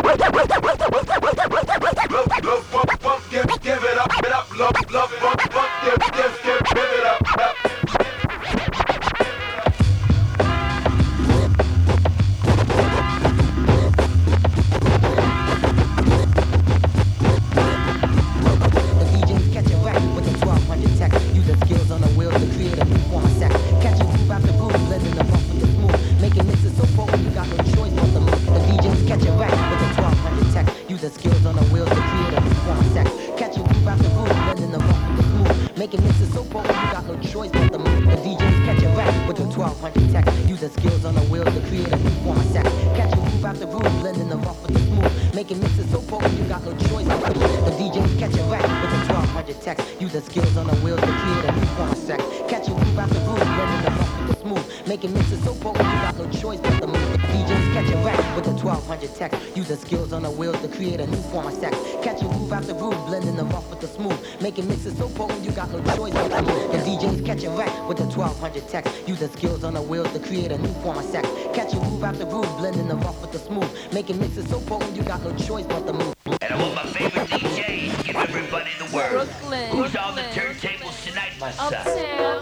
Give it up, love, bump, give it up. Making mixes so potent, you got no choice but to move. The DJs catch a rap with the 1200 tech. Use the skills on the wheels to create a new form of sex. Catch a groove after groove, blending the rough with the smooth. Making mixes so potent, you got no choice but to move. The DJs catch a rap with the 1200 tech. Use the skills on the wheels to create a new form of sex. Catch a groove after groove, blending the rough with the smooth. Making mixes so potent, you got no choice but to move. The DJs catch a rap with the 1200 tech. Use the skills on the wheels to create a new form of sex. Catch a groove after groove, blending the rough with the smooth. Making mixes so potent, you got no choice but to move. The DJs catch a rap with the 1200 tech. Use the skills on the wheels to create a new form of sex. Catch a groove after groove, blending the rough with the smooth. Making mixes so potent, you got no choice but to move. And I want my favorite DJs to give everybody the word. Brooklyn. Who's on the turntables tonight? My son. Uptown,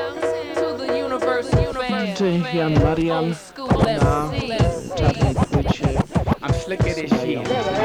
to the universe, Jan Marian na Czarnej płycie. I'm slicker this year.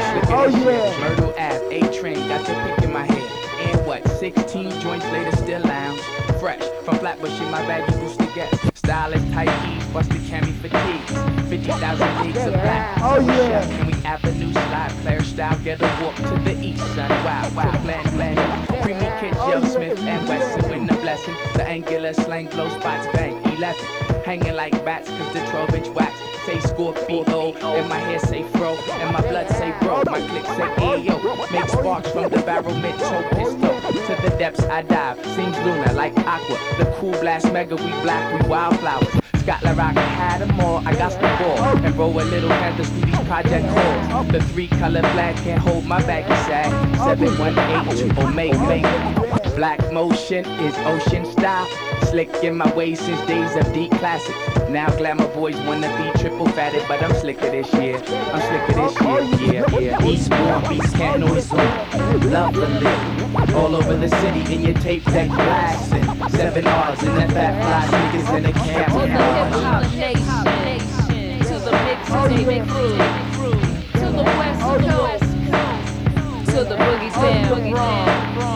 Myrtle Ave, A-Train, got the pick in my head. And what, 16 joints later, still lounge. Fresh, from Flatbush in my bag, you boost the guest. Stylish, tight E's, busted cami fatigues. 50,000 leagues of black. Can we avenue slide, player style, get a walk to the east, son. Wow, blend. Creamy Kid, Joe Smith, and Wesson win the blessing. The angular slang blow spots, bang, 11. Hanging like bats, cause the 12-inch wax say Scorpio, and my hair say fro, and my blood say bro, my click say ayo. Make sparks from the barrel, mid-toe pistol. To the depths I dive, seems lunar like aqua. The cool blast mega, we black, we wildflowers. Scotland Rock had them all, I got the ball. And roll a little handles through these project calls. The 3-color flag can't hold my baggy sack. 7182 Omega. Black motion is ocean style. Slick in my ways since days of deep classics. Now glamour boys wanna be triple fatted, but I'm slicker this year. Yeah. Eastbourne beats can't noise me. Lovely. All over the city in your tape deck blasting. 7 R's in that fat fly niggas in the camp. To the hip-hop nation, to the mixtape crew, to the west coast, to the boogie down.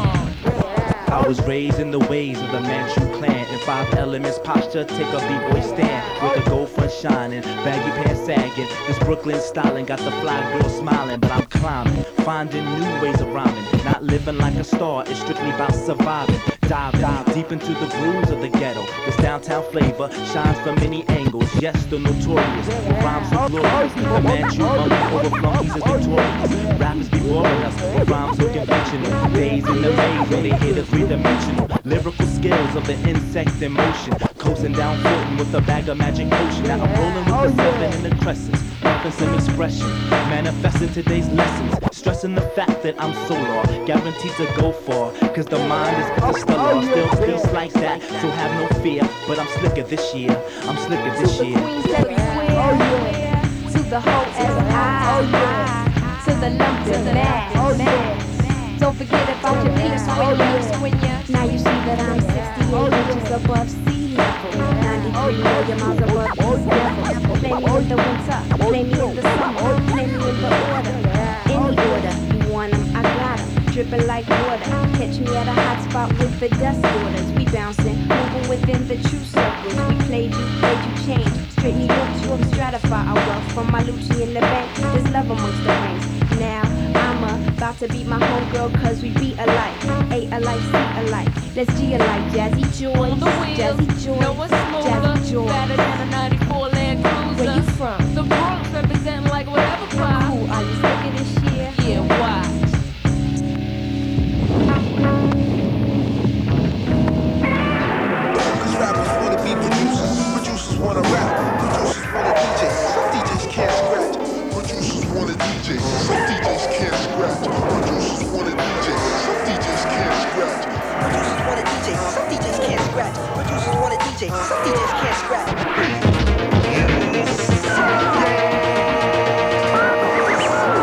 I was raised in the ways of the Manchu clan. In 5 elements posture, take a b-boy stand. With the gold front shining, baggy pants sagging. This Brooklyn styling got the fly girl smiling. But I'm climbing, finding new ways of rhyming. Not living like a star, it's strictly about surviving. Dive deep into the grooves of the ghetto. This downtown flavor shines from many angles. Yes, the notorious, with rhymes so glorious. The Manchu monkey over flunkies is notorious. Rappers be boring us with rhymes so conventional. Days in the maze when they hit a 3-dimensional. Lyrical skills of the insect in motion. Coasting down footing with a bag of magic potion. Now I'm rolling with the 7 and the crescents. Pumping some expression, manifesting today's lessons. Stressing the fact that I'm solar, guaranteed to go far. Cause the mind is the stellar. Still peace like that, so have no fear. But I'm slicker this year. To the queens everywhere, to the whole S.I., to the lumps and mass. Don't forget about your peace when you. Now you see that I'm 68 inches above sea level, 93 million miles above these levels. Play me in the winter, play me in the summer, play me in the order. Any order you want 'em, I got 'em. Dripping like water. Catch me at a hot spot with the dust orders. We bouncing, moving within the true circles. We played you change. Straight New York to stratify our wealth from my Lucci in the bank. There's love amongst the rings. Now I'm about to beat my homegirl cause we beat alike. A alike, C alike. Let's G alike. Jazzy Joy, Jazzy Joy, No one's smoother, Jazzy Joy. better than a 94 Land Cruiser. Where you from? The Bronx representing like whatever pie. Ooh, are you slicker this year? Yeah, watch. Cause rappers wanna be producers wanna rap, producers wanna DJ. Some DJs can't scratch, producers wanna DJ. Some DJs can't scratch, producers wanna DJ. Some DJs can't scratch. Producers wanna DJ, some DJs can't scratch. Producers wanna DJ, some DJs can't scratch.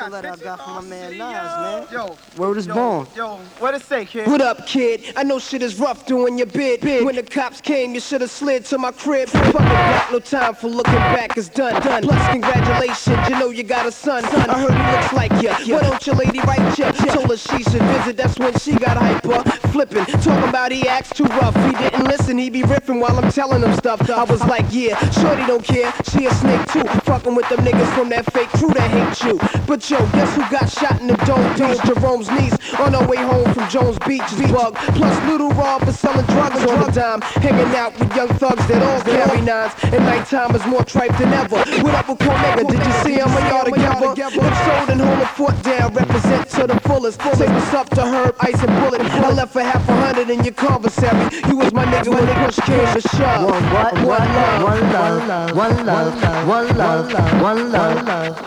sample that I got from my man Nas, man. Yo, Word is born. Yo, what it say, kid? What up, kid? I know shit is rough doing your bid. When the cops came, you should've slid to my crib. Fuck the block, no time for looking back, it's done. Plus, congratulations, you know you got a son. I heard he looks like ya. Why don't your lady write ya? Told her she should visit, that's when she got hyper. Flipping, talking about he acts too rough. He didn't listen, he be riffing while I'm telling him stuff. I was like, yeah, shorty don't care, she a snake too. Fucking with them niggas from that fake crew that hate you. But yo, guess who got shot in the dome? Jerome's niece on her way home from Jones Beach is bug. Plus Little Rob is selling drugs on the dime. Hanging out with young thugs that all carry nines. And nighttime is more tripe than ever. What up with Cormega? Did you see him when y'all together? If so, then hold the fort down, represent to the fullest. Say what's up to Herb, Ice and Bullet. I left for half 100 in your commissary. You was my nigga when push came to shove. One love, one love, one love, one love, one love.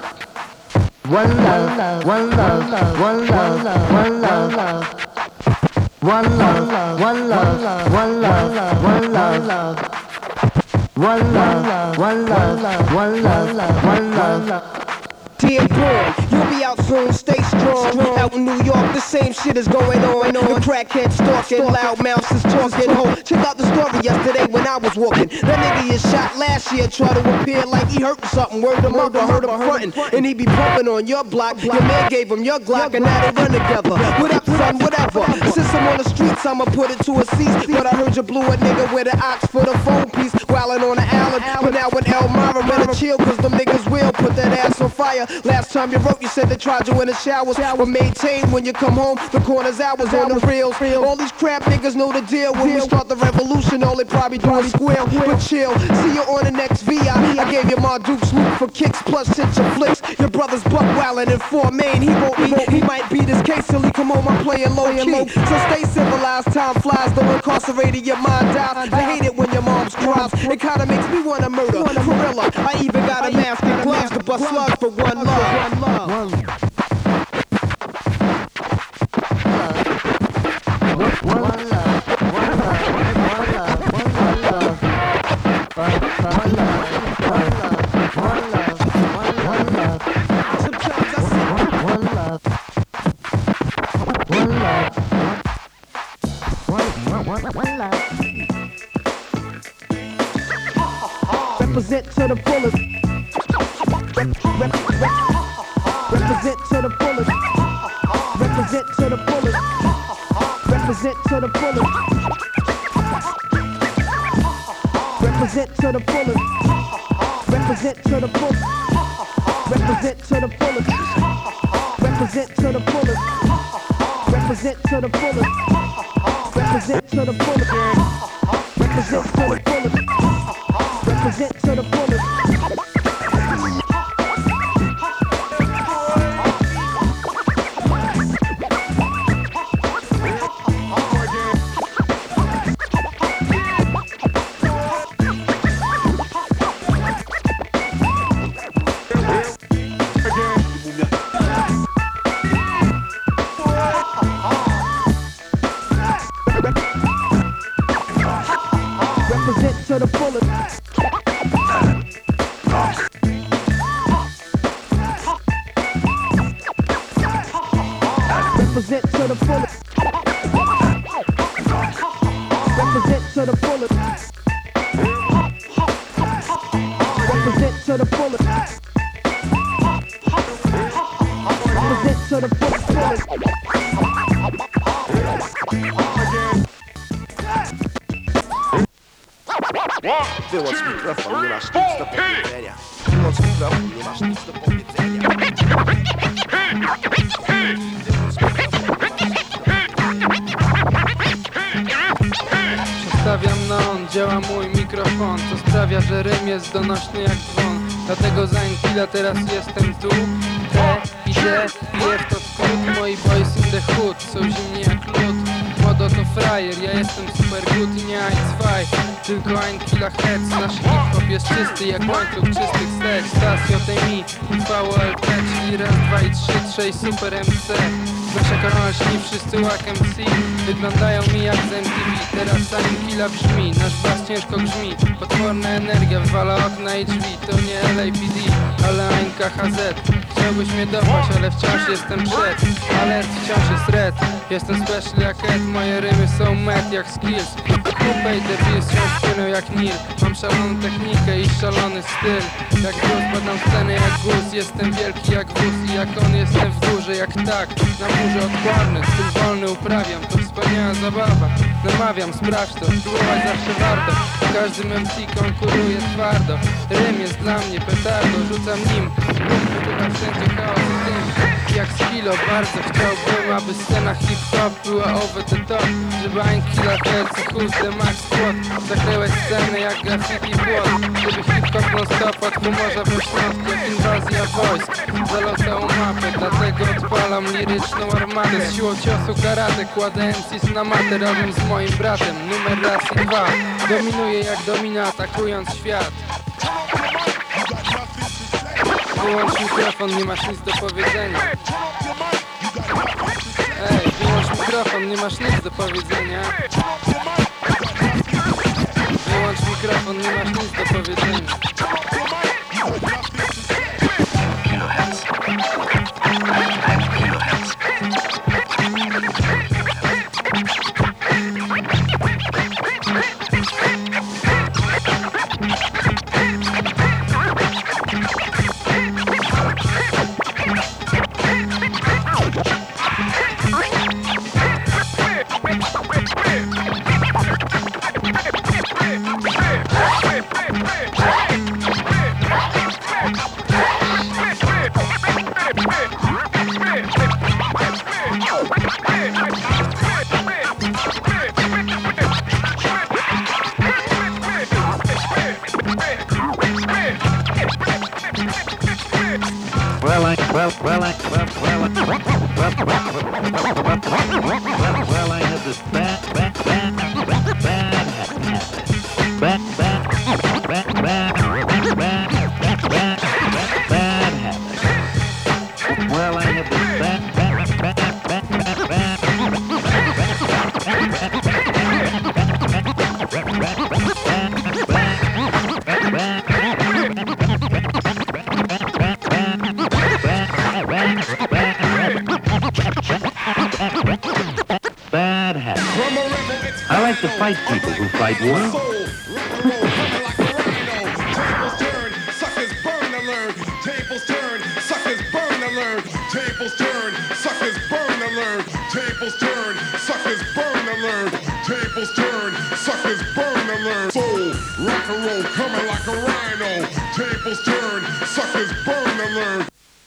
One love, one love, one love, one love. One love, one love, one love, one love. One love, one love, one love, one love. Dear boy, you'll be out soon, stay strong. Out in New York, the same shit is going on. The crackhead stalking, loud mouths is talking. Check out the story yesterday when I was walking. That nigga is shot last year, try to appear like he hurt something. Word of mother, heard him frontin'. And he be pumping on your block. Your man gave him your Glock, and now they run together. What up, son, whatever. Since I'm on the streets, I'ma put it to a cease. But I heard you blew a nigga with an ox for the phone piece. Wildin' on the island, but now with Elmira, better chill, cause them niggas will put that ass on fire. Last time you wrote, you said they tried you in the showers. But maintain when you come home, the corner's hours on the reels. All these crap niggas know the deal. When we start the revolution, all they probably do is squeal. But chill, see you on the next VI. I gave you my Duke's loot for kicks, plus hits your flicks. Your brother's buck wildin' in 4 Main. He wrote me, he might beat his case till he come home, I'm playing low key. So stay civilized, time flies, though incarcerated, your mind dies. I hate it when your mom's cries. It kinda makes me wanna murder. For real, I even got a mask and gloves to bust slugs for one love. One love. One love. Represent to the fullest. Represent to the fullest. Represent to the fullest. Represent to the fullest. Represent to the fullest. Represent to the fullest. Represent to the fullest. Represent to the fullest. Represent to the fullest. Represent to the fullest. Represent to the fullest. Represent to the fullest. Represent to the fullest. Represent to the fullest. Represent to the fullest. Represent to the fullest. Represent to the fullest. Wyłącz mikrofon, nie masz nic do powiedzenia. Wyłącz mikrofon, nie masz nic do powiedzenia. Przestawiam na on, działa mój mikrofon. To sprawia, że rym jest donośny jak dzwon. Dlatego za chwilę teraz jestem tu. Idę, piję w to skrót. Moi boys in the hood są zimni jak lód. Modo to frajer, ja jestem super good i nie ein tylko ein killa heads. Nasz hip-hop jest czysty jak łańcuch czystych stek. Stasio TMI, VLP, czyli raz, 2 i 3, 6 super MC. Nasza korona śni, wszyscy łak MC. Wyglądają mi jak z MTV. Teraz zanim killa brzmi, nasz bas ciężko grzmi. Potworna energia wywala okna i drzwi. To nie LAPD, ale ein KHZ. chciałbyś mnie dopaść, ale wciąż jestem przed. Alert, wciąż jest red. Jestem special jak Ed, moje rymy są met jak skills. Kupę i debil wciąż płyną jak Nil. Mam szaloną technikę i szalony styl. Jak gór badam scenę jak guz. Jestem wielki jak wóz i jak on jestem w górze jak tak. Na górze odporny, styl wolny uprawiam. To wspaniała zabawa, namawiam, sprawdź to. Spróbować zawsze warto. W każdym MC konkuruje twardo. Rym jest dla mnie petardo, rzucam nim. Wybucha wszędzie chaos i dym. Jak skilo, bardzo chciałbym, aby scena hip-hop była over the top. Żeby Ankila, Hercy, Husty, Max, Squad zakryłeś scenę jak graffiti płot. Żeby hip-hop non-stop od Pomorza po Śląsk jak inwazja wojsk. Zalotał mapę, dlatego odpalam liryczną armatę. Z siłą ciosu karate kładę MCs na matę razem z moim bratem. Numer raz i dwa, dominuję jak domina atakując świat. Wyłącz mikrofon, nie masz nic do powiedzenia. Ej, wyłącz mikrofon, nie masz nic do powiedzenia. Wyłącz mikrofon, nie masz nic do powiedzenia. Well, I have this bad habit. I like to fight people who fight war. Tables turn, suckers burn to learn. Tables turn, suckers burn to learn. Tables turn, suckers burn to learn. Tables turn, suckers burn to learn. Soul, rock and roll, coming like a rhino. Tables turn, suckers burn to learn.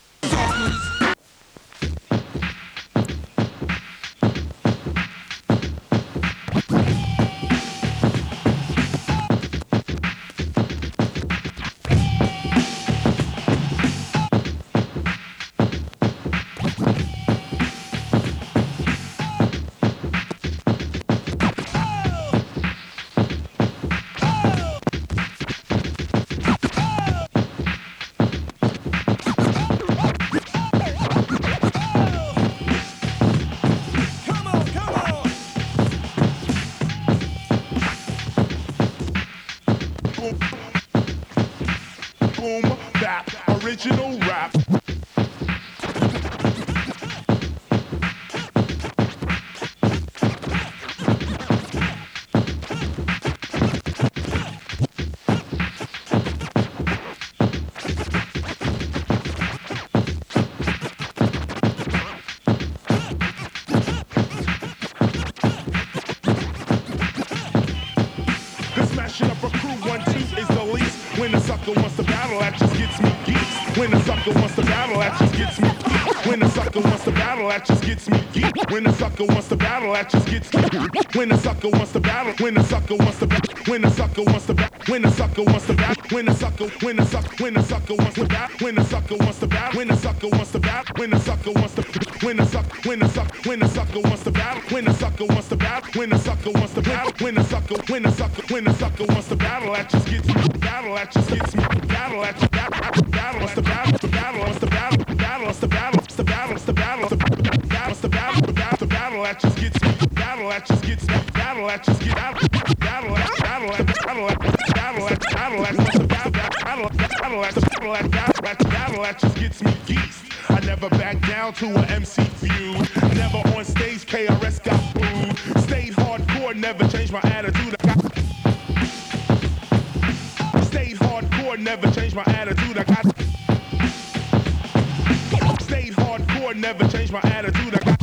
Boom, bap, original rap. Smashing up a crew, 1-2 is the least. When a sucker wants to battle, that just gets me geeks. When a sucker wants to battle, that just gets me geeks. When a sucker wants to battle, that just gets me geeks. When a sucker wants to battle, that just gets me geeks. When a sucker wants to battle, when a sucker wants to battle, when a sucker wants to battle, when a sucker wants to battle, when a sucker wants to battle, when a sucker wants to battle, when a sucker wants to battle, when a sucker wants to when a sucker wants to battle, when a sucker wants to battle, when a sucker wants to battle, when a sucker wants to battle, that just gets me battle, that just gets me battle, that just battle, wants to battle, the battle, wants to battle, battle, wants to battle, wants to battle, wants to battle, the battle, the battle, that just gets me battle, that just gets me battle, that just gets battle, battle, battle, battle, battle, battle, wants to battle, battle, battle, battle just gets me geeked. I never back down to an MC feud. Never on stage, KRS got booed. Stayed hardcore, never changed my attitude. Stayed hardcore, never changed my attitude. I got. Stayed hardcore, never changed my attitude. I got.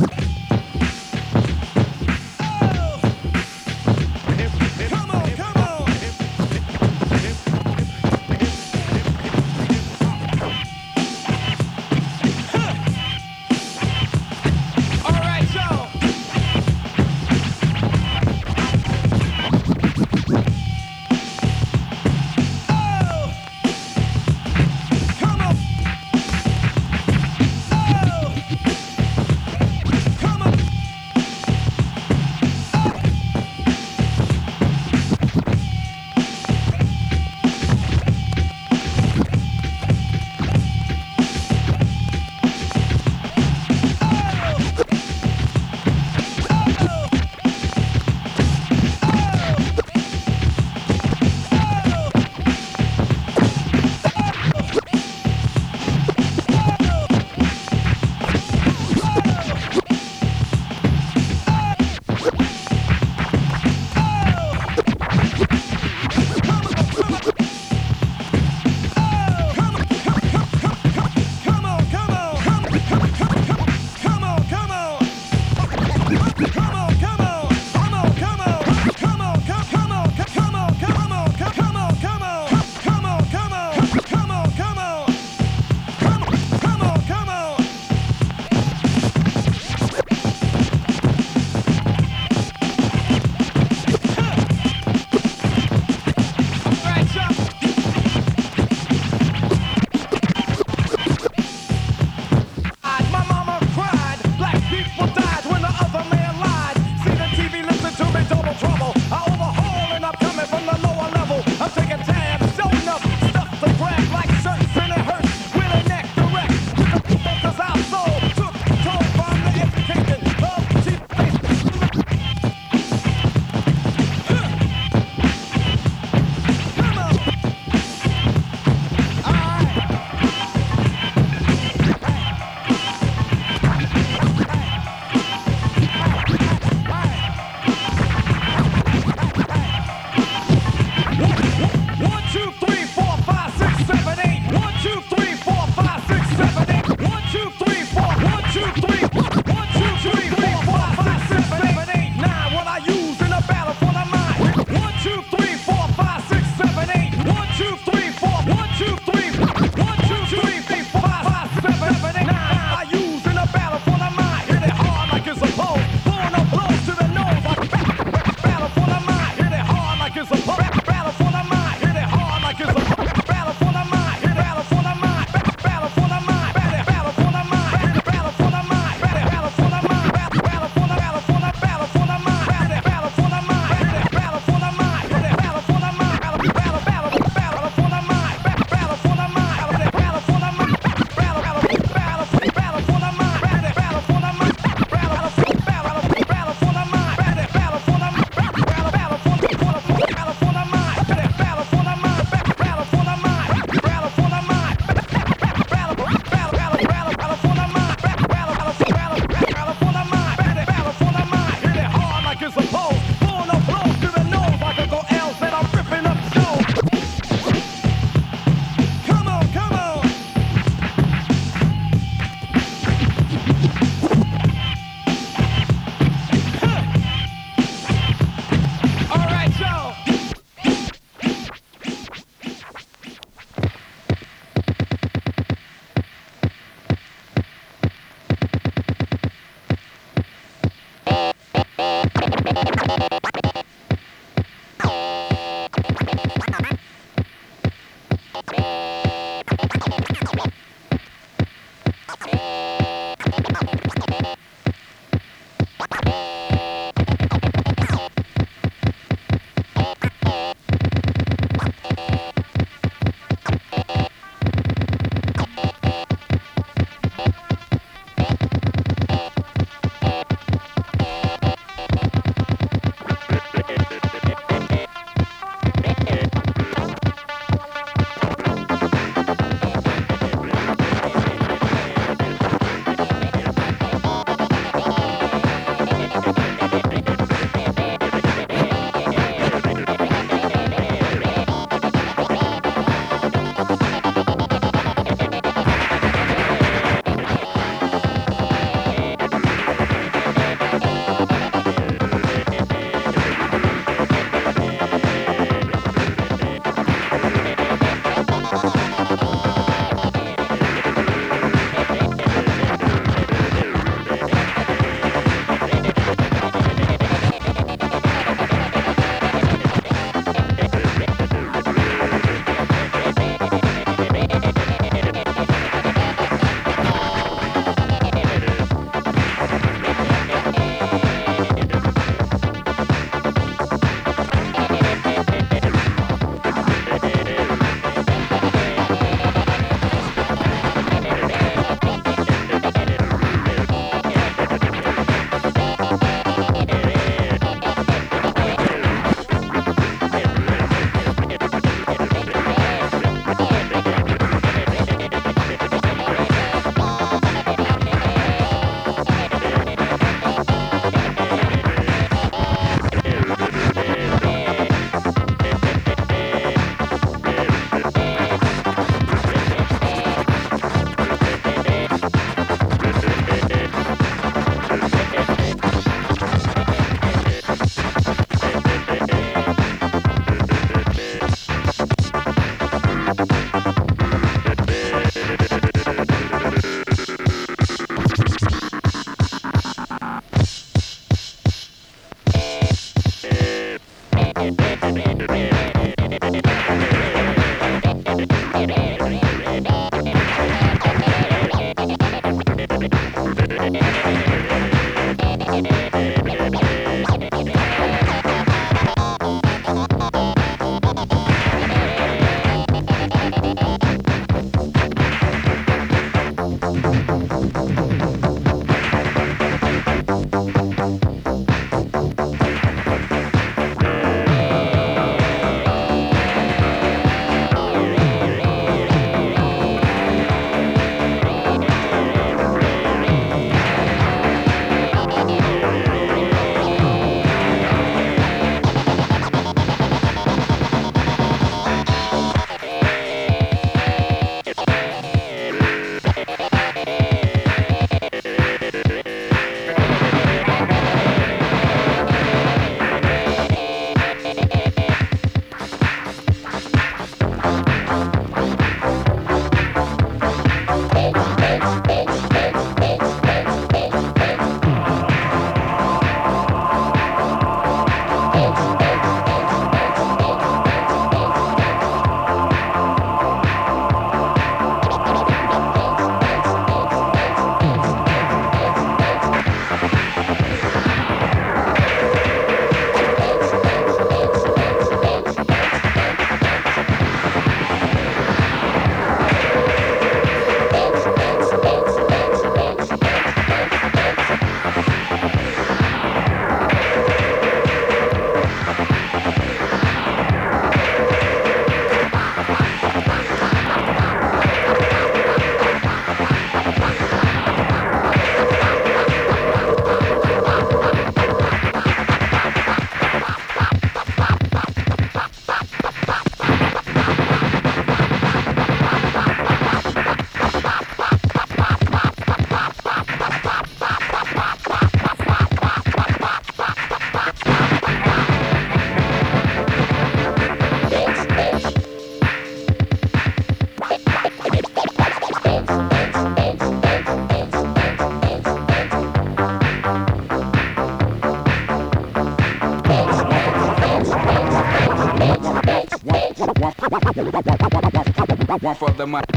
One for the money.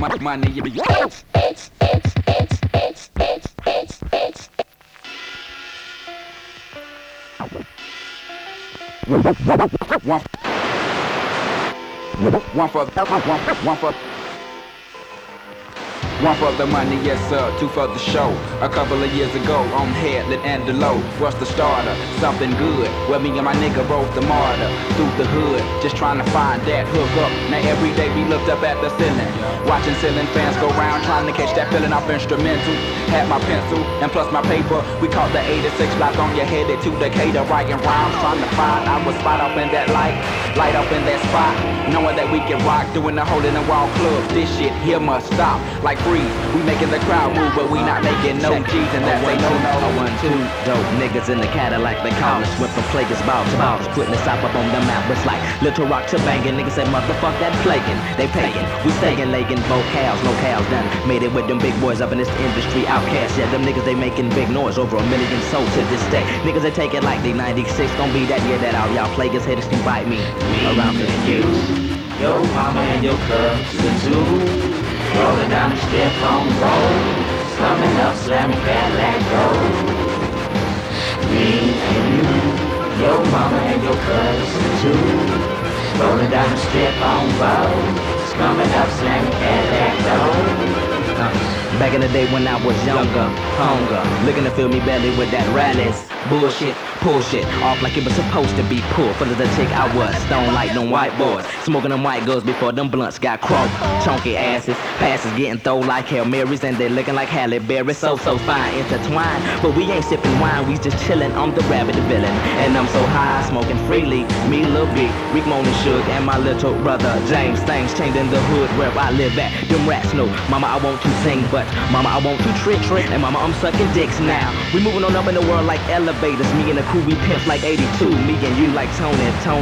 One for the money, yes sir, two for the show. A couple of years ago, on Headland and Delow, was the starter, something good. Well, me and my nigga rode the martyr through the hood, just trying to find that hook up. Now every day we looked up at the ceiling, watching ceiling fans go round, trying to catch that feeling off instrumental. Had my pencil and plus my paper, we caught the 86 block on your headed to Decatur, writing rhymes, trying to find our spot up in that light up in that spot, knowing that we can rock, doing the hole in the wall club. This shit here must stop, like freeze. We making the crowd move, but we not making no G's, and that's a no. 1, 2, dope niggas in the Cadillac, they call us. Went from Flakers, ball to balls, putting us up on the map. It's like Little Rock to banging. Niggas say motherfuck that flaking. They paying, we staying lagging. Vocals, locales done. Made it with them big boys up in this industry. Outcasts, yeah, them niggas they making big noise. Over 1 million sold to this day. Niggas they take it like they 96. Gon' be that year that all y'all Flakers haters can bite me. Around the years. Your mama and your cousin too. Rolling down the strip on the road, coming up, slamming Cadillac road. Me and you, your mama and your cousin too. Rolling down the strip on the road, coming up, slamming Cadillac road. Back in the day when I was younger, hunger, looking to fill me belly with that rallies. Bullshit, pull shit, off like it was supposed to be pulled. Full of the chick I was, stone like them white boys. Smoking them white girls before them blunts got croaked. Chunky asses, passes getting thrown like Hail Marys, and they looking like Halle Berry. So fine, intertwined. But we ain't sipping wine, we just chilling. I'm the rabbit, the villain. And I'm so high, smoking freely. Me, Lil B, Rick, Moan and Suge, and my little brother James. Things changed in the hood where I live at. Them rats know, mama, I want to sing, but mama, I want to trick. And mama, I'm sucking dicks now. We moving on up in the world like elevators. Me and the crew, we pimps like 82. Me and you like Tone.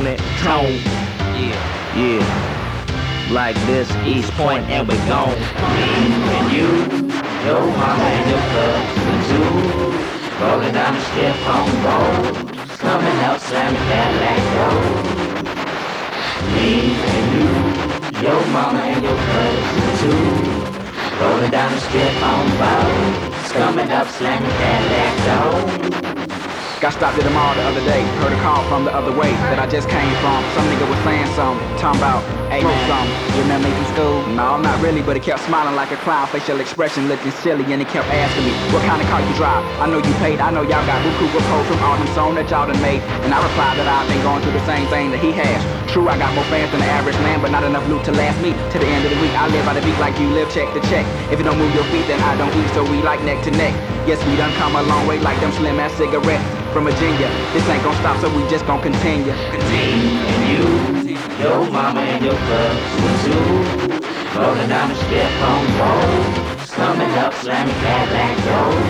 Yeah. Like this, East Point, and we gone. Me and you, your mama and your cousin too. Rolling down the strip on the road, coming up, slamming Cadillac road. Me and you, your mama and your cousin too. Rolling down the strip on the road, coming up, slamming Cadillac road. Got stopped at the mall the other day, heard a call from the other way that I just came from. Some nigga was saying something, talking about, hey, smoke something. You remember me from school? No, not really, but he kept smiling like a clown, facial expression looking silly, and he kept asking me, what kind of car you drive? I know you paid, I know y'all got buku repos from all them songs that y'all done made. And I replied that I've been going through the same thing that he has. True, I got more fans than the average man, but not enough loot to last me to the end of the week. I live by the beat like you live check to check. If you don't move your feet, then I don't eat, so we like neck to neck. Yes, we done come a long way like them slim ass cigarettes from Virginia. This ain't gon' stop, so we just gon' continue. Me and you, your mama and your cousin too. Rolling down the strip on the road, coming up, slamming Cadillac road.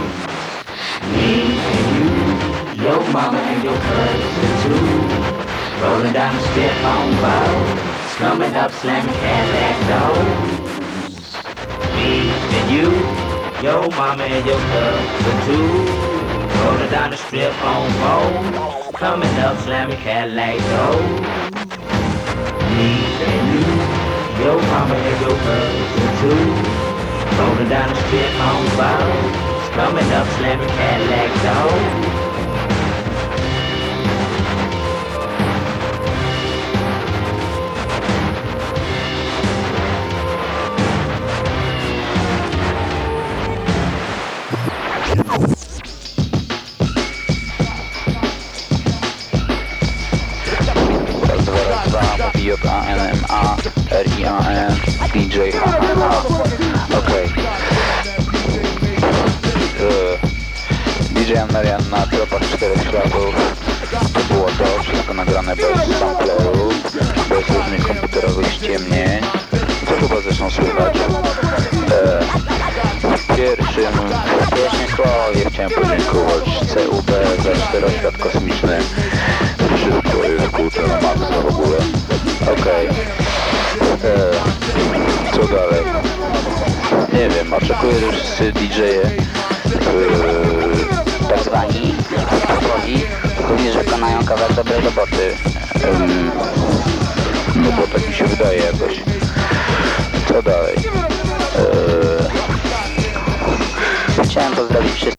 Me and you, your mama and your cousin too. Rolling down the strip on the road, coming up, slamming Cadillac road. Me and you, your mama and your cousin too. Rolling down the strip on the road, coming up, slamming Cadillac road. Me and you, your mama and your cousin too. Rolling down the strip on the road, coming up, slamming Cadillac road. J-A-N-M-A, R-I-A-N, DJ HHH. Okej. DJ Marian na tropach 4 śladów. To było to, wszystko nagrane bez samplerów, bez różnych komputerowych ściemnień. To chyba zresztą słychać. W pierwszym kole chciałem podziękować CUB za czteroświat kosmiczny. Wszystko jest kurczę na maksa w ogóle. Okej. Co dalej? Nie wiem, oczekuję już DJ-e tak zwani powoli, również wykonają kawałek dobrej roboty. bo tak mi się wydaje jakoś. Co dalej? Chciałem pozdrowić wszystkich